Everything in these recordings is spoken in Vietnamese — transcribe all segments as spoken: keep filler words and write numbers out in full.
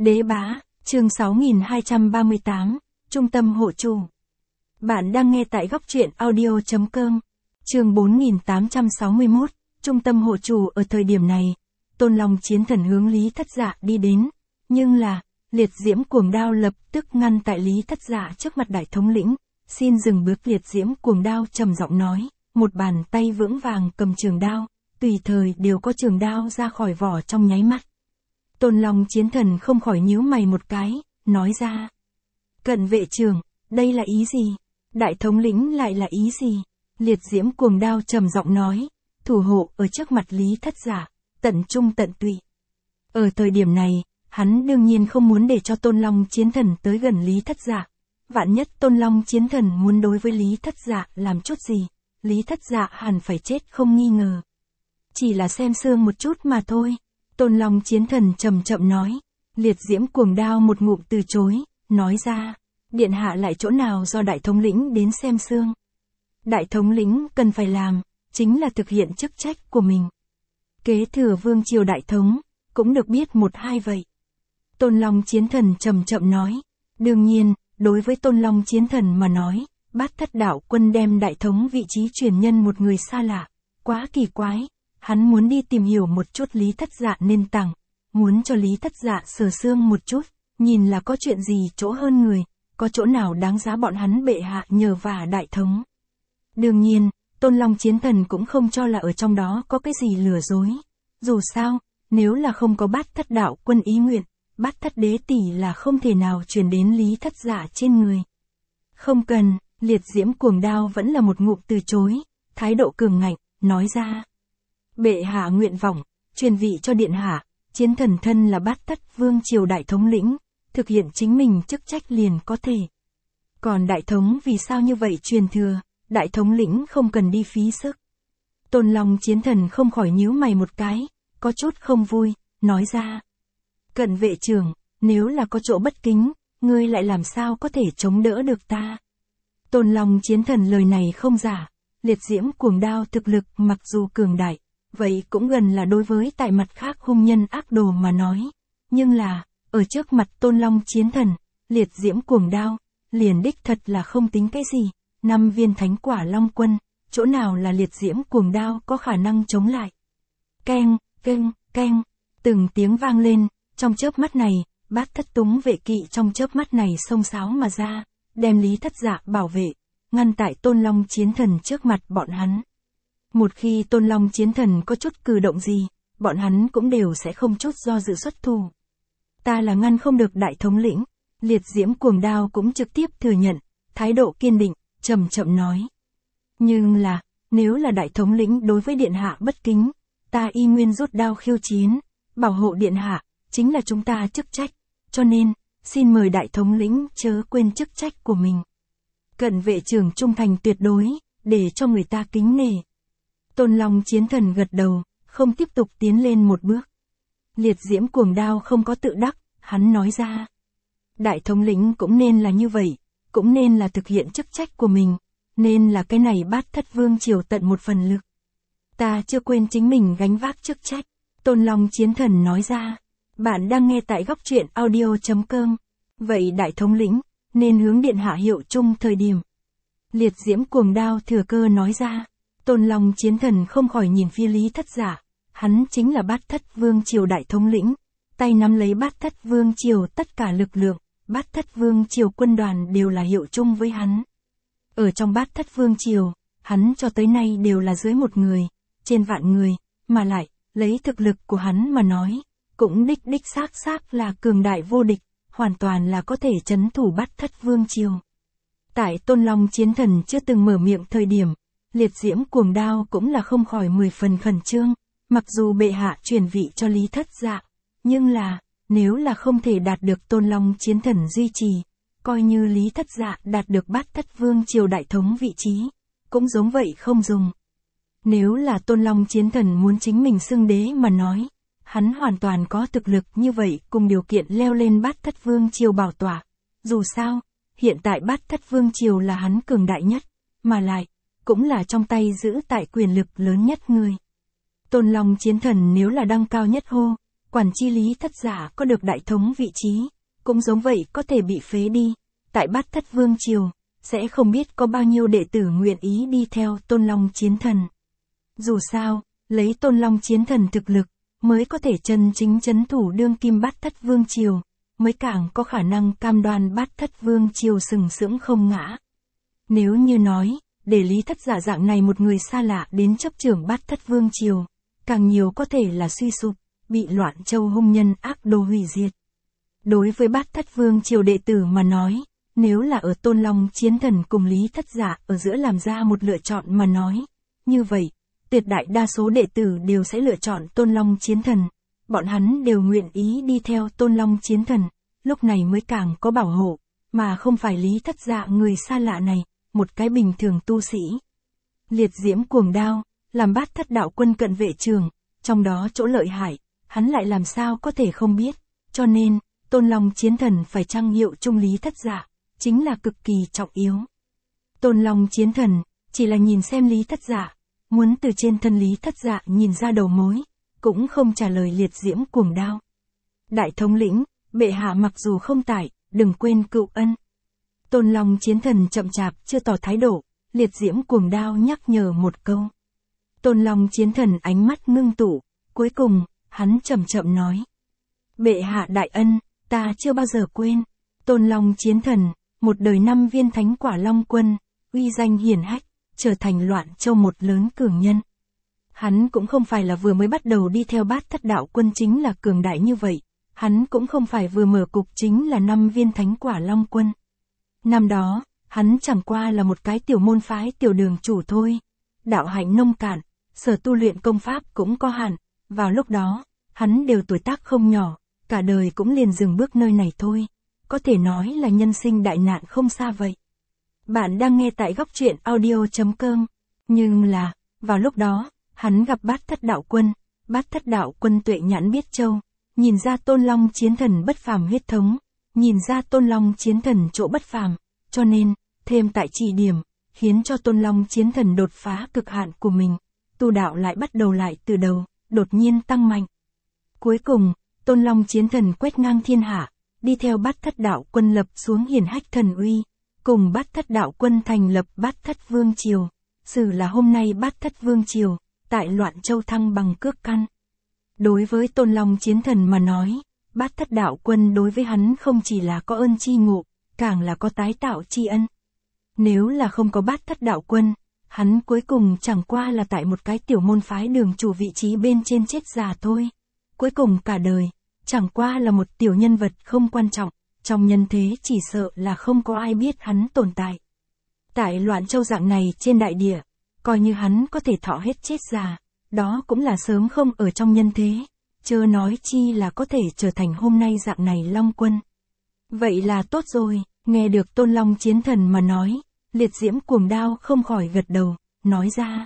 Đế bá, chương sáu nghìn hai trăm ba mươi tám, Trung tâm hộ chủ. Bạn đang nghe tại góc truyện audio chấm com, chương bốn nghìn tám trăm sáu mươi mốt, Trung tâm hộ chủ. Ở thời điểm này, Tôn Long chiến thần hướng Lý Thất Dạ đi đến, nhưng là, liệt diễm cuồng đao lập tức ngăn tại Lý Thất Dạ trước mặt đại thống lĩnh, xin dừng bước. Liệt diễm cuồng đao trầm giọng nói, một bàn tay vững vàng cầm trường đao, tùy thời đều có trường đao ra khỏi vỏ trong nháy mắt. Tôn Long chiến thần không khỏi nhíu mày một cái, nói ra. Cận vệ trưởng, đây là ý gì? Đại thống lĩnh lại là ý gì? Liệt diễm cuồng đao trầm giọng nói, thủ hộ ở trước mặt Lý Thất Dạ, tận trung tận tụy. Ở thời điểm này, hắn đương nhiên không muốn để cho Tôn Long chiến thần tới gần Lý Thất Dạ. Vạn nhất Tôn Long chiến thần muốn đối với Lý Thất Dạ làm chút gì, Lý Thất Dạ hẳn phải chết không nghi ngờ. Chỉ là xem xương một chút mà thôi. Tôn Long chiến thần chậm chậm nói. Liệt diễm cuồng đao một ngụm từ chối, nói ra, điện hạ lại chỗ nào do đại thống lĩnh đến xem xương. Đại thống lĩnh cần phải làm, chính là thực hiện chức trách của mình. Kế thừa vương triều đại thống, cũng được biết một hai vậy. Tôn Long chiến thần chậm chậm nói. Đương nhiên, đối với Tôn Long chiến thần mà nói, Bát Thất Đạo Quân đem đại thống vị trí truyền nhân một người xa lạ, quá kỳ quái. Hắn muốn đi tìm hiểu một chút Lý Thất Dạ nền tảng, muốn cho Lý Thất Dạ sờ xương một chút, nhìn là có chuyện gì chỗ hơn người, có chỗ nào đáng giá bọn hắn bệ hạ nhờ vả đại thống. Đương nhiên, Tôn Long chiến thần cũng không cho là ở trong đó có cái gì lừa dối. Dù sao, nếu là không có Bát Thất Đạo Quân ý nguyện, Bát Thất Đế tỷ là không thể nào truyền đến Lý Thất Dạ trên người. Không cần, liệt diễm cuồng đao vẫn là một ngụm từ chối, thái độ cường ngạnh, nói ra. Bệ hạ nguyện vọng, truyền vị cho điện hạ, chiến thần thân là Bát Thất vương triều đại thống lĩnh, thực hiện chính mình chức trách liền có thể. Còn đại thống vì sao như vậy truyền thừa, đại thống lĩnh không cần đi phí sức. Tôn Long chiến thần không khỏi nhíu mày một cái, có chút không vui, nói ra. Cận vệ trưởng, nếu là có chỗ bất kính, ngươi lại làm sao có thể chống đỡ được ta. Tôn Long chiến thần lời này không giả, liệt diễm cuồng đao thực lực mặc dù cường đại, vậy cũng gần là đối với tại mặt khác hung nhân ác đồ mà nói. Nhưng là, ở trước mặt Tôn Long chiến thần, liệt diễm cuồng đao, liền đích thật là không tính cái gì. Năm viên thánh quả long quân, chỗ nào là liệt diễm cuồng đao có khả năng chống lại. Keng, keng, keng, từng tiếng vang lên, trong chớp mắt này, Bát Thất Túng vệ kỵ trong chớp mắt này xông xáo mà ra, đem Lý Thất Dạ bảo vệ, ngăn tại Tôn Long chiến thần trước mặt bọn hắn. Một khi Tôn Long chiến thần có chút cử động gì, bọn hắn cũng đều sẽ không chút do dự xuất thủ. Ta là ngăn không được đại thống lĩnh, liệt diễm cuồng đao cũng trực tiếp thừa nhận, thái độ kiên định, chậm chậm nói. Nhưng là, nếu là đại thống lĩnh đối với điện hạ bất kính, ta y nguyên rút đao khiêu chiến, bảo hộ điện hạ, chính là chúng ta chức trách, cho nên, xin mời đại thống lĩnh chớ quên chức trách của mình. Cận vệ trưởng trung thành tuyệt đối, để cho người ta kính nể. Tôn Long chiến thần gật đầu, không tiếp tục tiến lên một bước. Liệt diễm cuồng đao không có tự đắc, hắn nói ra. Đại thống lĩnh cũng nên là như vậy, cũng nên là thực hiện chức trách của mình, nên là cái này Bát Thất vương triều tận một phần lực. Ta chưa quên chính mình gánh vác chức trách, Tôn Long chiến thần nói ra. Bạn đang nghe tại góc truyện audio chấm com. Vậy đại thống lĩnh, nên hướng điện hạ hiệu chung thời điểm. Liệt diễm cuồng đao thừa cơ nói ra. Tôn Long chiến thần không khỏi nhìn phía Lý Thất Dạ, hắn chính là Bát Thất vương triều đại thống lĩnh, tay nắm lấy Bát Thất vương triều tất cả lực lượng, Bát Thất vương triều quân đoàn đều là hiệu chung với hắn. Ở trong Bát Thất vương triều, hắn cho tới nay đều là dưới một người, trên vạn người, mà lại, lấy thực lực của hắn mà nói, cũng đích đích xác xác là cường đại vô địch, hoàn toàn là có thể trấn thủ Bát Thất vương triều. Tại Tôn Long chiến thần chưa từng mở miệng thời điểm, liệt diễm cuồng đao cũng là không khỏi mười phần khẩn trương, mặc dù bệ hạ truyền vị cho Lý Thất Dạ, nhưng là, nếu là không thể đạt được Tôn Long chiến thần duy trì, coi như Lý Thất Dạ đạt được Bát Thất vương triều đại thống vị trí, cũng giống vậy không dùng. Nếu là Tôn Long chiến thần muốn chính mình xưng đế mà nói, hắn hoàn toàn có thực lực như vậy cùng điều kiện leo lên Bát Thất vương triều bảo tọa. Dù sao, hiện tại Bát Thất vương triều là hắn cường đại nhất, mà lại, cũng là trong tay giữ tại quyền lực lớn nhất người. Tôn Long chiến thần nếu là đăng cao nhất hô, quản chi Lý Thất Giả có được đại thống vị trí, cũng giống vậy có thể bị phế đi. Tại Bát Thất Vương Triều, sẽ không biết có bao nhiêu đệ tử nguyện ý đi theo Tôn Long Chiến Thần. Dù sao, lấy Tôn Long Chiến Thần thực lực, mới có thể chân chính chấn thủ đương kim Bát Thất Vương Triều, mới càng có khả năng cam đoan Bát Thất Vương Triều sừng sững không ngã. Nếu như nói, để Lý Thất Giả dạng này một người xa lạ đến chấp trưởng Bát Thất Vương Triều, càng nhiều có thể là suy sụp, bị Loạn Châu hung nhân ác đồ hủy diệt. Đối với Bát Thất Vương Triều đệ tử mà nói, nếu là ở Tôn Long Chiến Thần cùng Lý Thất Giả ở giữa làm ra một lựa chọn mà nói, như vậy, tuyệt đại đa số đệ tử đều sẽ lựa chọn Tôn Long Chiến Thần. Bọn hắn đều nguyện ý đi theo Tôn Long Chiến Thần, lúc này mới càng có bảo hộ, mà không phải Lý Thất Giả người xa lạ này, một cái bình thường tu sĩ. Liệt diễm cuồng đao, làm Bát Thất đạo quân cận vệ trường, trong đó chỗ lợi hại, hắn lại làm sao có thể không biết, cho nên, Tôn Long Chiến Thần phải trang hiệu chung Lý Thất Giả, chính là cực kỳ trọng yếu. Tôn Long Chiến Thần, chỉ là nhìn xem Lý Thất Giả, muốn từ trên thân Lý Thất Giả nhìn ra đầu mối, cũng không trả lời liệt diễm cuồng đao. Đại thống lĩnh, bệ hạ mặc dù không tại, đừng quên cựu ân. Tôn Long Chiến Thần chậm chạp chưa tỏ thái độ, liệt diễm cuồng đao nhắc nhở một câu. Tôn Long Chiến Thần ánh mắt ngưng tụ, cuối cùng, hắn chậm chậm nói. Bệ hạ đại ân, ta chưa bao giờ quên. Tôn Long Chiến Thần, một đời năm viên thánh quả Long Quân, uy danh hiển hách, trở thành Loạn Châu một lớn cường nhân. Hắn cũng không phải là vừa mới bắt đầu đi theo Bát Thất đạo quân chính là cường đại như vậy, hắn cũng không phải vừa mở cục chính là năm viên thánh quả Long Quân. Năm đó, hắn chẳng qua là một cái tiểu môn phái tiểu đường chủ thôi, đạo hạnh nông cạn, sở tu luyện công pháp cũng có hạn, vào lúc đó, hắn đều tuổi tác không nhỏ, cả đời cũng liền dừng bước nơi này thôi, có thể nói là nhân sinh đại nạn không xa vậy. Bạn đang nghe tại góc truyện audio chấm com, nhưng là, vào lúc đó, hắn gặp Bát Thất đạo quân, Bát Thất đạo quân tuệ nhãn biết châu, nhìn ra Tôn Long Chiến Thần bất phàm huyết thống, nhìn ra Tôn Long Chiến Thần chỗ bất phàm, cho nên, thêm tại chỉ điểm, khiến cho Tôn Long Chiến Thần đột phá cực hạn của mình, tu đạo lại bắt đầu lại từ đầu, đột nhiên tăng mạnh. Cuối cùng, Tôn Long Chiến Thần quét ngang thiên hạ, đi theo Bát Thất đạo quân lập xuống hiển hách thần uy, cùng Bát Thất đạo quân thành lập Bát Thất Vương Triều, xử là hôm nay Bát Thất Vương Triều, tại Loạn Châu thăng bằng cước căn. Đối với Tôn Long Chiến Thần mà nói, Bát Thất đạo quân đối với hắn không chỉ là có ơn chi ngộ, càng là có tái tạo tri ân. Nếu là không có Bát Thất đạo quân, hắn cuối cùng chẳng qua là tại một cái tiểu môn phái đường chủ vị trí bên trên chết già thôi. Cuối cùng cả đời, chẳng qua là một tiểu nhân vật không quan trọng, trong nhân thế chỉ sợ là không có ai biết hắn tồn tại. Tại Loạn Châu dạng này trên đại địa, coi như hắn có thể thọ hết chết già, đó cũng là sớm không ở trong nhân thế, chớ nói chi là có thể trở thành hôm nay dạng này Long Quân. Vậy là tốt rồi, nghe được Tôn Long Chiến Thần mà nói, liệt diễm cuồng đao không khỏi gật đầu, nói ra.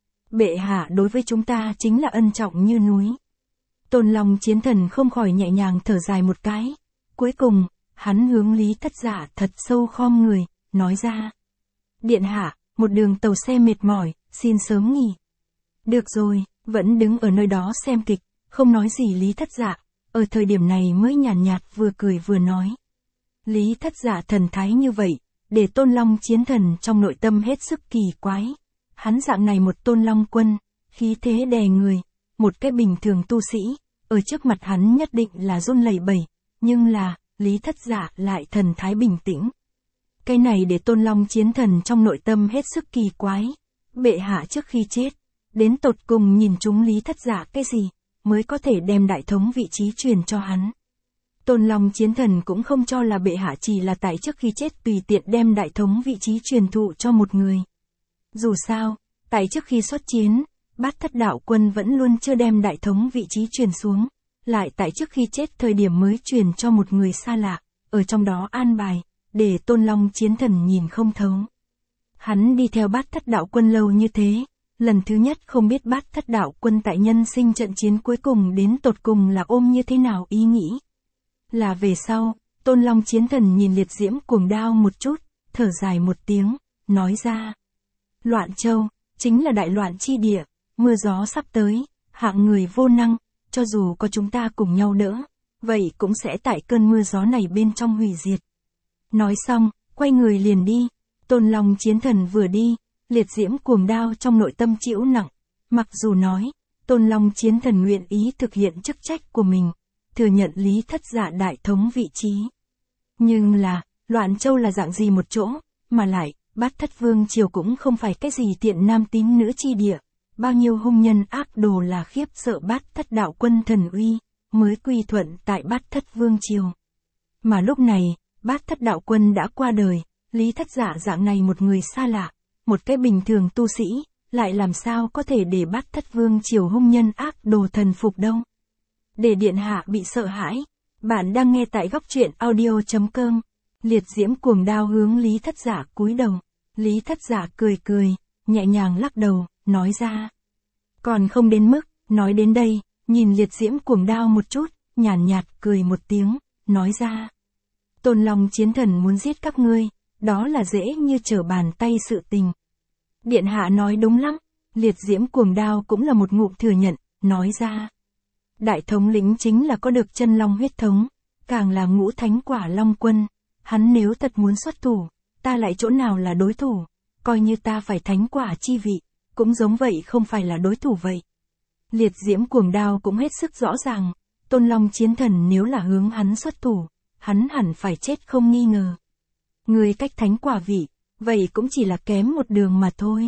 Bệ hạ đối với chúng ta chính là ân trọng như núi. Tôn Long Chiến Thần không khỏi nhẹ nhàng thở dài một cái, cuối cùng, hắn hướng Lý Thất Giả thật sâu khom người, nói ra. Điện hạ, một đường tàu xe mệt mỏi, xin sớm nghỉ. Được rồi, vẫn đứng ở nơi đó xem kịch, không nói gì Lý Thất Giả, ở thời điểm này mới nhàn nhạt, nhạt vừa cười vừa nói. Lý Thất Giả thần thái như vậy, để Tôn Long Chiến Thần trong nội tâm hết sức kỳ quái. Hắn dạng này một Tôn Long Quân, khí thế đè người, một cái bình thường tu sĩ, ở trước mặt hắn nhất định là run lẩy bẩy, nhưng là, Lý Thất Giả lại thần thái bình tĩnh. Cái này để Tôn Long Chiến Thần trong nội tâm hết sức kỳ quái. Bệ hạ trước khi chết, đến tột cùng nhìn chúng Lý Thất Giả cái gì, mới có thể đem đại thống vị trí truyền cho hắn. Tôn Long Chiến Thần cũng không cho là bệ hạ chỉ là tại trước khi chết tùy tiện đem đại thống vị trí truyền thụ cho một người. Dù sao, tại trước khi xuất chiến, Bát Thất đạo quân vẫn luôn chưa đem đại thống vị trí truyền xuống, lại tại trước khi chết thời điểm mới truyền cho một người xa lạ, ở trong đó an bài, để Tôn Long Chiến Thần nhìn không thấu. Hắn đi theo Bát Thất đạo quân lâu như thế, lần thứ nhất không biết Bát Thất đạo quân tại nhân sinh trận chiến cuối cùng đến tột cùng là ôm như thế nào ý nghĩ. Là về sau, Tôn Long Chiến Thần nhìn liệt diễm cuồng đao một chút, thở dài một tiếng, nói ra. Loạn Châu, chính là đại loạn chi địa, mưa gió sắp tới, hạng người vô năng, cho dù có chúng ta cùng nhau đỡ, vậy cũng sẽ tại cơn mưa gió này bên trong hủy diệt. Nói xong, quay người liền đi. Tôn Long Chiến Thần vừa đi, liệt diễm cuồng đao trong nội tâm chịu nặng. Mặc dù nói, Tôn Long Chiến Thần nguyện ý thực hiện chức trách của mình, thừa nhận Lý Thất Dạ đại thống vị trí. Nhưng là, Loạn Châu là dạng gì một chỗ, mà lại, Bát Thất Vương Triều cũng không phải cái gì tiện nam tín nữ chi địa. Bao nhiêu hung nhân ác đồ là khiếp sợ Bát Thất đạo quân thần uy, mới quy thuận tại Bát Thất Vương Triều. Mà lúc này, Bát Thất đạo quân đã qua đời, Lý Thất Dạ dạng này một người xa lạ, một cái bình thường tu sĩ, lại làm sao có thể để Bát Thất Vương Triều hung nhân ác đồ thần phục đâu. Để điện hạ bị sợ hãi. Bạn đang nghe tại góc truyện audio chấm com. Liệt diễm cuồng đao hướng Lý Thất Dạ cúi đầu. Lý Thất Dạ cười cười, nhẹ nhàng lắc đầu, nói ra. Còn không đến mức, nói đến đây, nhìn liệt diễm cuồng đao một chút, nhàn nhạt, nhạt cười một tiếng, nói ra. Tôn Long Chiến Thần muốn giết các ngươi, đó là dễ như trở bàn tay sự tình. Điện hạ nói đúng lắm, liệt diễm cuồng đao cũng là một ngụm thừa nhận, nói ra. Đại thống lĩnh chính là có được chân long huyết thống, càng là ngũ thánh quả long quân, hắn nếu thật muốn xuất thủ, ta lại chỗ nào là đối thủ, coi như ta phải thánh quả chi vị, cũng giống vậy không phải là đối thủ vậy. Liệt diễm cuồng đao cũng hết sức rõ ràng, Tôn Long Chiến Thần nếu là hướng hắn xuất thủ, hắn hẳn phải chết không nghi ngờ. Người cách thánh quả vị, vậy cũng chỉ là kém một đường mà thôi.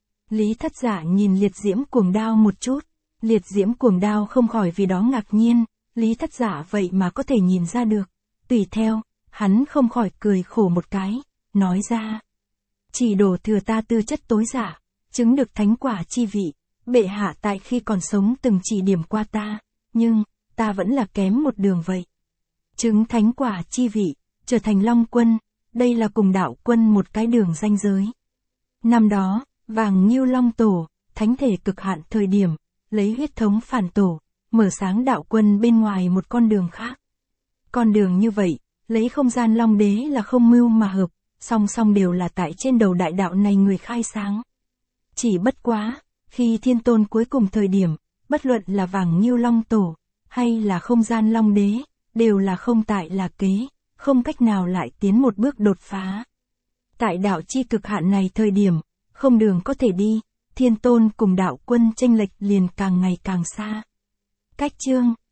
Lý Thất Dạ nhìn liệt diễm cuồng đao một chút, liệt diễm cuồng đao không khỏi vì đó ngạc nhiên, Lý Thất Dạ vậy mà có thể nhìn ra được. Tùy theo, hắn không khỏi cười khổ một cái, nói ra. Chỉ đổ thừa ta tư chất tối dạ, chứng được thánh quả chi vị, bệ hạ tại khi còn sống từng chỉ điểm qua ta, nhưng, ta vẫn là kém một đường vậy. Chứng thánh quả chi vị, trở thành Long Quân, đây là cùng đạo quân một cái đường ranh giới. Năm đó, Vàng Nghiêu Long Tổ, thánh thể cực hạn thời điểm, lấy huyết thống phản tổ, mở sáng đạo quân bên ngoài một con đường khác. Con đường như vậy, lấy không gian Long Đế là không mưu mà hợp, song song đều là tại trên đầu đại đạo này người khai sáng. Chỉ bất quá, khi thiên tôn cuối cùng thời điểm, bất luận là Vàng Nghiêu Long Tổ, hay là không gian Long Đế, đều là không tại là kế, không cách nào lại tiến một bước đột phá. Tại đạo chi cực hạn này thời điểm, không đường có thể đi, thiên tôn cùng đạo quân chênh lệch liền càng ngày càng xa. Cách chương